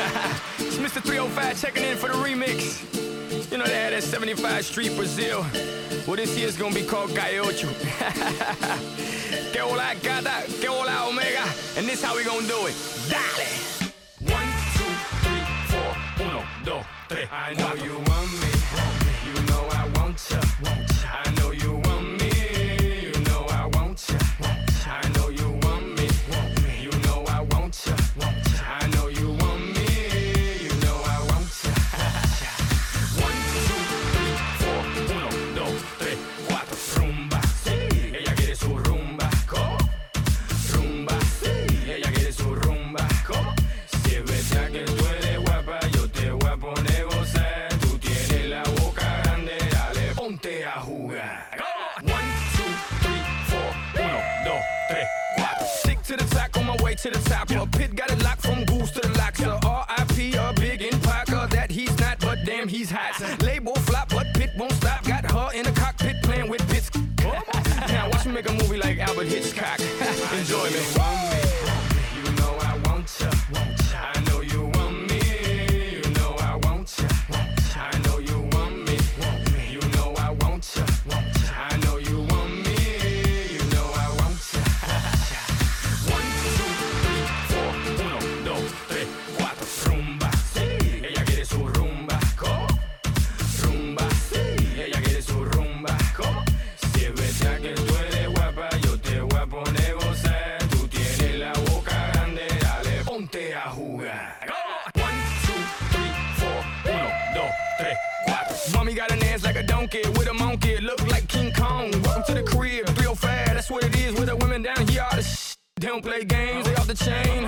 It's Mr. 305 checking in for the remix. You know they had that 75 Street Brazil. Well, this year's gonna be called Calle Ocho. Que hola gata, que hola omega. And this how we gonna do it. Dale! 1, 2, 3, 4, 1, 2, 3. I know you want me. You know I want ya. I know you want me. You know I want ya. I know you want me. You know I want ya. I know you want me. You know I want ya. 1, 2, 3, 4, 1, 2, 3, 4. Rumba, sí. Ella quiere su rumba. ¿Cómo? Rumba, sí. Ella quiere su rumba. ¿Cómo? Si es verdad que tú eres guapa, yo te voy a poner gozar. Tú tienes la boca grande, dale, ponte a jugar. 1, 2, 3, 4, 1, 2, 3, 4. Stick to the top, on my way to the top. A pit got it locked from goose to the locks. R.I.P. a big in Parker that he's not, but damn he's hot. Label flop, but Pit won't stop. Got her in the cockpit playing with bits. Now watch me make a movie like Albert Hitchcock. Enjoy me. You know I want ya. I know you want me. You know I want ya. I know you want me. You know I want ya. I know you want me. You know I want ya. 1, 2, 3, 4, 1, 2, 3, 4. Rumba, sí. Ella quiere su rumba. ¿Cómo? Rumba, sí. Ella quiere su rumba. ¿Cómo? Si es verdad que tú eres guapa, yo te voy a poner gozar. Tú tienes la boca grande, dale, ponte a jugar. 1, 2, 3, 4, 1, 2, 3, 4. Mommy got an ass like a donkey with a monkey, look like King Kong. Welcome to the crib, 305, that's what it is with the women down here. All the They don't play games, they off the chain.